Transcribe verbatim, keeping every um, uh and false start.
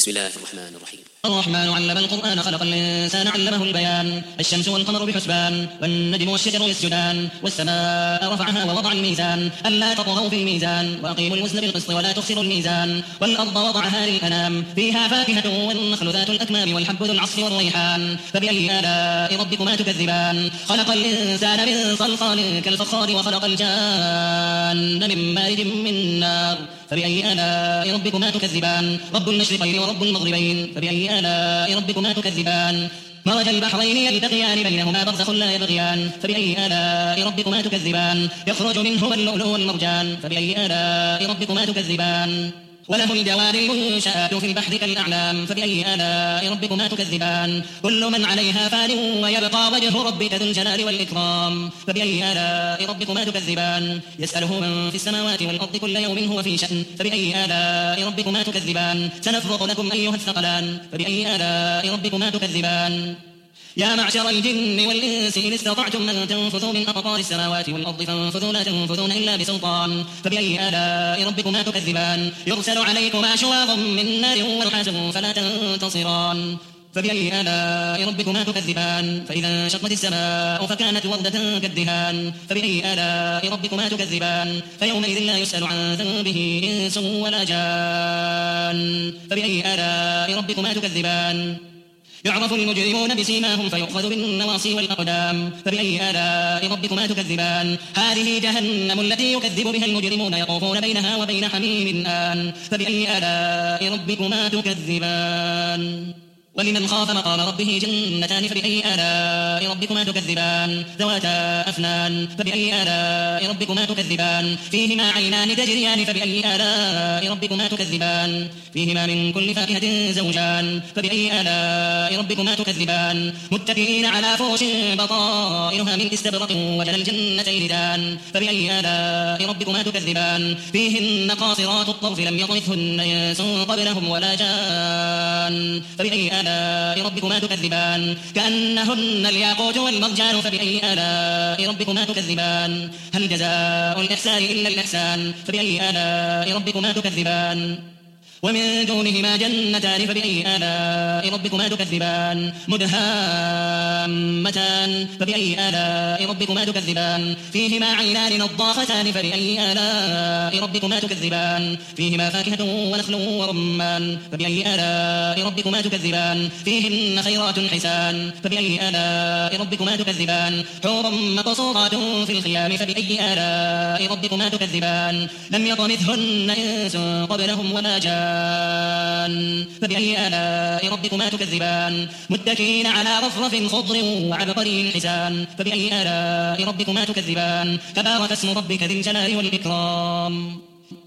بسم الله الرحمن الرحيم. الرحمن علم القرآن خلق الإنسان علمه البيان. الشمس والقمر بحسبان والنجم والشجر يسجدان والسماء رفعها ووضع الميزان ألا تطغوا في الميزان وأقيموا الوزن بالقسط ولا تخسروا الميزان والأرض وضعها للأنام فيها فاكهة والنخل ذات الأكمام والحب ذو العصف والريحان فبأي آلاء ربكما تكذبان. خلق الإنسان من صلصال كالفخار وخلق الجان من مارج من نار فبأي آلاء ربكما تكذبان. رب المشرقين ورب المغربين فبأي آلاء ربكما تكذبان. مرج البحرين يلتقيان بينهما برزخ لا يبغيان فبأي آلاء ربكما تكذبان. يخرج منهما اللؤلؤ والمرجان فبأي آلاء ربكما تكذبان. وله الجوار المنشآت في البحر كالأعلام فبأي آلاء ربكما تكذبان. كل من عليها فان ويبقى وجه ربك ذو الجلال والإكرام فبأي آلاء ربكما تكذبان. يسأله من في السماوات والأرض كل يوم هو في شأن فبأي آلاء ربكما تكذبان. سنفرغ لكم أيها الثقلان فبأي آلاء ربكما تكذبان. يا معشر الجن والإنس إن استطعتم أن تنفذوا من أقطار السماوات والأرض فانفذوا لا تنفذون إلا بسلطان فبأي آلاء ربكما تكذبان. يرسل عليكما شواظ من نار ونحاس فلا تنتصران فبأي آلاء ربكما تكذبان. فإذا انشقت السماء فكانت وردة كالدهان فبأي آلاء ربكما تكذبان. فيومئذ لا يسأل عن ذنبه إنس ولا جان فبأي آلاء ربكما تكذبان. يعرف المجرمون بسيماهم فيؤخذ بالنواصي والأقدام فبأي آلاء ربكما تكذبان. هذه جهنم التي يكذب بها المجرمون يطوفون بينها وبين حميم آن فبأي آلاء ربكما تكذبان. ولمن خاف مقام ربه جنتان فبأي آلاء ربكما تكذبان. ذواتا أفنان فبأي آلاء ربكما تكذبان. فيهما عينان تجريان فبأي آلاء ربكما تكذبان. فيهما من كل فاكهة زوجان فبأي آلاء ربكما تكذبان. متكئين على فرش بطائنها من استبرق وجنى الجنتين دان فبأي آلاء ربكما تكذبان. فيهن قاصرات الطرف لم يطمثهن إنس قبلهم ولا جان فبأي آلاء ربكما تكذبان. كأنهن الياقوت والمرجان فبأي آلاء ربكما تكذبان. هل جزاء الإحسان إلا الإحسان فبأي آلاء ربكما تكذبان. ومن دونهما جنتان فبأي آلاء ربكما تكذبان. مدهامتان فبأي آلاء ربكما تكذبان. فيهما عينان نضاختان فبأي آلاء ربكما تكذبان. فيهما فاكهة ونخل ورمان فبأي آلاء ربكما تكذبان. فيهن خيرات حسان فبأي آلاء ربكما تكذبان. حور مقصورات في الخيام فبأي آلاء ربكما تكذبان. لم يطمثهن إنس قبلهم ولا جان فبأي آلاء ربكما تكذبان. متكئين على رفرف خضر وعبقري حسان فبأي آلاء ربكما تكذبان. تبارك اسم ربك ذي الجلال والإكرام.